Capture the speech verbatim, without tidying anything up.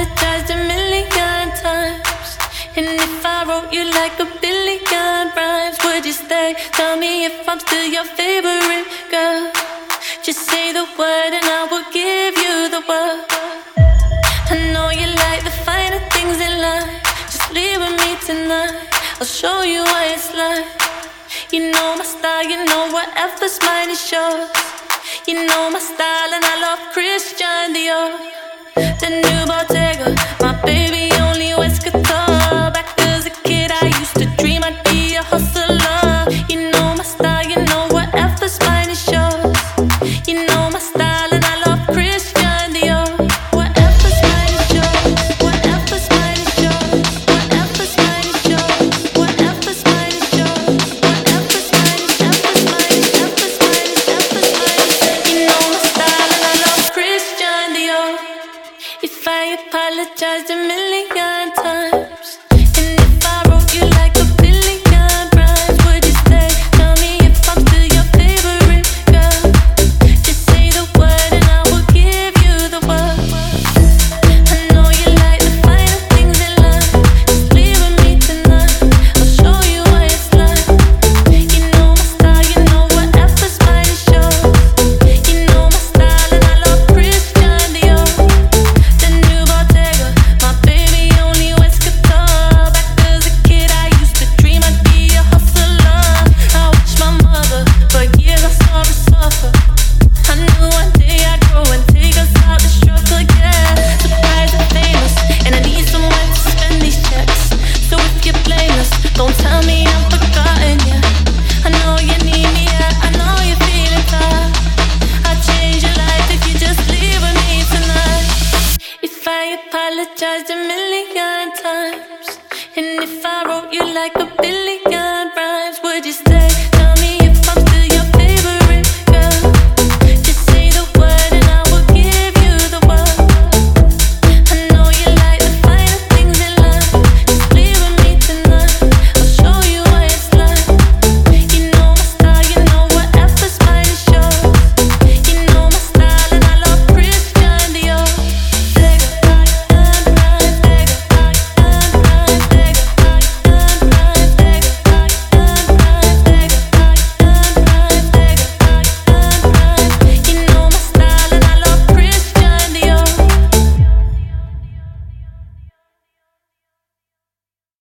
apologized a million times, and if I wrote you like a billion rhymes, would you stay? Tell me if I'm still your favorite girl. Just say the word and I will give you the world. I know you like the finer things in life. Just leave with me tonight, I'll show you what it's like. You know my style, you know whatever's mine is yours. You know my style and I love Christian Dior. The new Bottega, my baby only wears couture. Back as a kid I used to dream I'd be a hustler. You know my style, you know whatever's mine is yours. You know my style and I love Christian Dior. Whatever's mine is yours, whatever's mine is yours, whatever's mine is yours, whatever's mine is yours, whatever's mine is, whatever's mine is, whatever's mine is, whatever's mine is. You know my style and I love Christian Dior. If I apologized a million times, and if I wrote you like a billion rhymes, would you stay? Tell me if I'm still your favorite girl. Just say the word and I will give you the world. I know you like the finer things in life. Just leave with me tonight, I'll show you what it's like. You know my style, you know whatever's mine is yours. You know my style and I love Christian Dior. The new Bottega, my baby only wears couture. Back as a kid I used to dream I'd be a hustler. I watched my mother, for years I saw her suffer. I knew one day I'd grow and take us out the struggle, yeah. Surprised and famous, and I need someone to spend these checks. So if you're blameless, don't tell me I'm forgotten, yeah. I know you need me, yeah, I know you're feeling tired. I'd change your life if you just leave with me tonight. If I apologized a million times, and if I wrote you like a billion rhymes, would you stay?